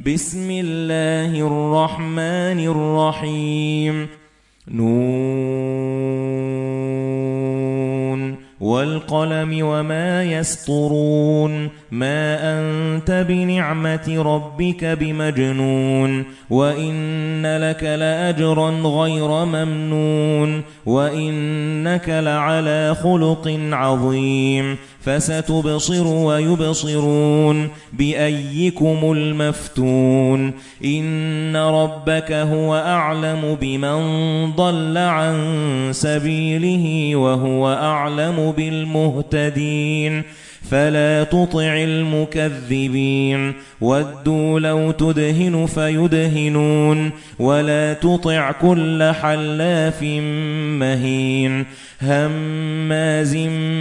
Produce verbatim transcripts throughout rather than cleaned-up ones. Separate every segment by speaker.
Speaker 1: بسم الله الرحمن الرحيم. نون والقلم وما يسطرون. ما أنت بنعمة ربك بمجنون. وإن لك لأجرا غير ممنون. وإنك لعلى خلق عظيم. فستبصر ويبصرون بأيكم المفتون. إن ربك هو أعلم بمن ضل عن سبيله وهو أعلم بالمهتدين. فلا تطع المكذبين. ودوا لو تدهن فيدهنون. ولا تطع كل حلاف مهين هماز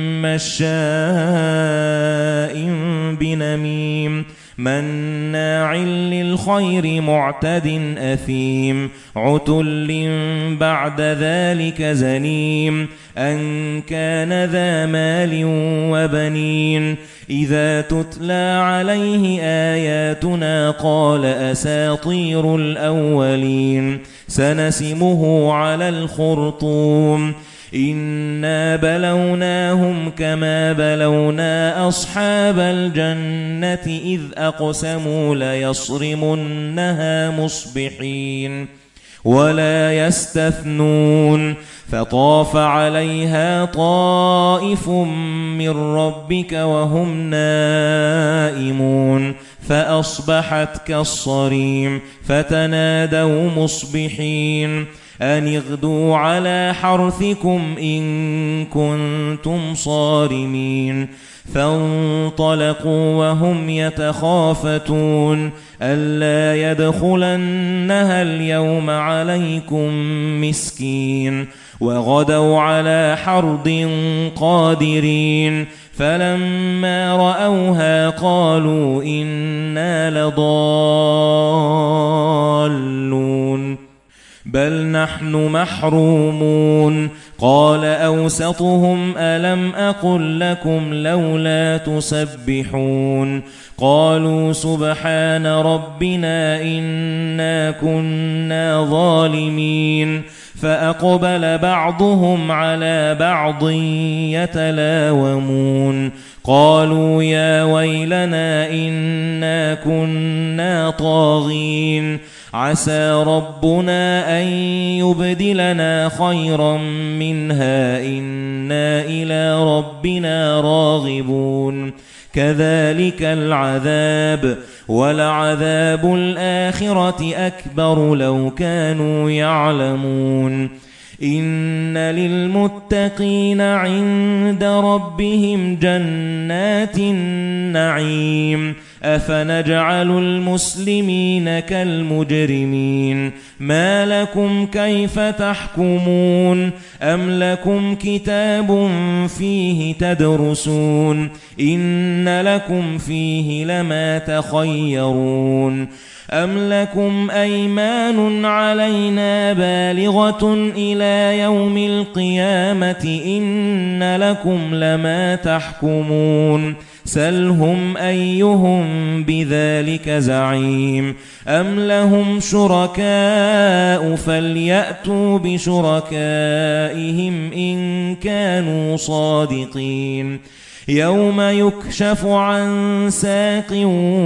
Speaker 1: مشاء بنميم مناع للخير معتد أثيم عتل بعد ذلك زنيم أن كان ذا مال وبنين. إذا تتلى عليه آياتنا قال أساطير الأولين. سنسمه على الخرطوم. إنا بلوناهم كما بلونا أصحاب الجنة إذ أقسموا ليصرمنها مصبحين ولا يستثنون. فطاف عليها طائف من ربك وهم نائمون فأصبحت كالصريم. فتنادوا مصبحين أن اغدوا على حرثكم إن كنتم صارمين. فانطلقوا وهم يتخافتون ألا يدخلنها اليوم عليكم مسكين. وغدوا على حرد قادرين. فلما رأوها قالوا إنا لضالون بل نحن محرومون. قال أوسطهم ألم أقل لكم لولا تسبحون. قالوا سبحان ربنا إنا كنا ظالمين. فأقبل بعضهم على بعض يتلاومون. قالوا يا ويلنا إنا كنا طاغين. عسى ربنا أن يبدلنا خيرا منها إنا إلى ربنا راغبون. كذلك العذاب ولعذاب الآخرة أكبر لو كانوا يعلمون. إن للمتقين عند ربهم جنات النعيم. أفنجعل المسلمين كالمجرمين. ما لكم كيف تحكمون. أم لكم كتاب فيه تدرسون. إن لكم فيه لما تخيرون. أم لكم أيمان علينا بالغة إلى يوم القيامة إن لكم لما تحكمون. سلهم أيهم بذلك زعيم. أم لهم شركاء فليأتوا بشركائهم إن كانوا صادقين. يوم يكشف عن ساق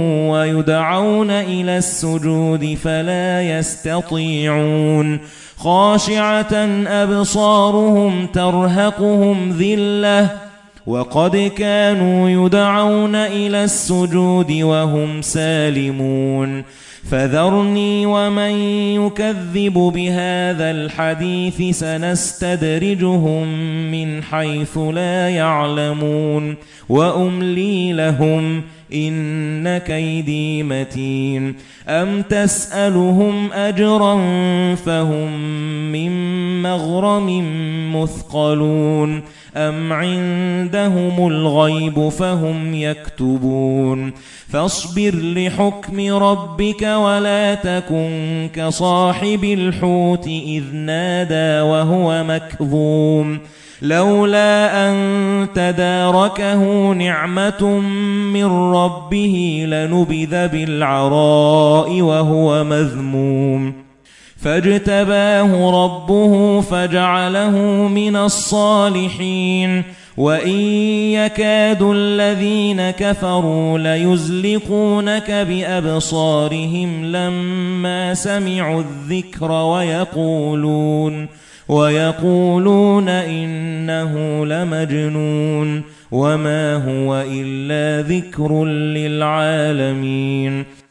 Speaker 1: ويدعون إلى السجود فلا يستطيعون. خاشعة أبصارهم ترهقهم ذلة وقد كانوا يدعون إلى السجود وهم سالمون. فذرني ومن يكذب بهذا الحديث سنستدرجهم من حيث لا يعلمون وأملي لهم إن كيدي متين. أم تسألهم أجرا فهم من مغرم مثقلون. أم عندهم الغيب فهم يكتبون. فاصبر لحكم ربك ولا تكن كصاحب الحوت إذ نادى وهو مكظوم. لولا أن تداركه نعمة من ربه لنبذ بالعراء وهو مذموم فاجتباه ربه فجعله من الصالحين وَإِن يَكَادُ الَّذِينَ كَفَرُوا لَيُزْلِقُونَكَ بِأَبْصَارِهِمْ لَمَّا سَمِعُوا الذِّكْرَ وَيَقُولُونَ وَيَقُولُونَ إِنَّهُ لَمَجْنُونٌ وَمَا هُوَ إِلَّا ذِكْرٌ لِلْعَالَمِينَ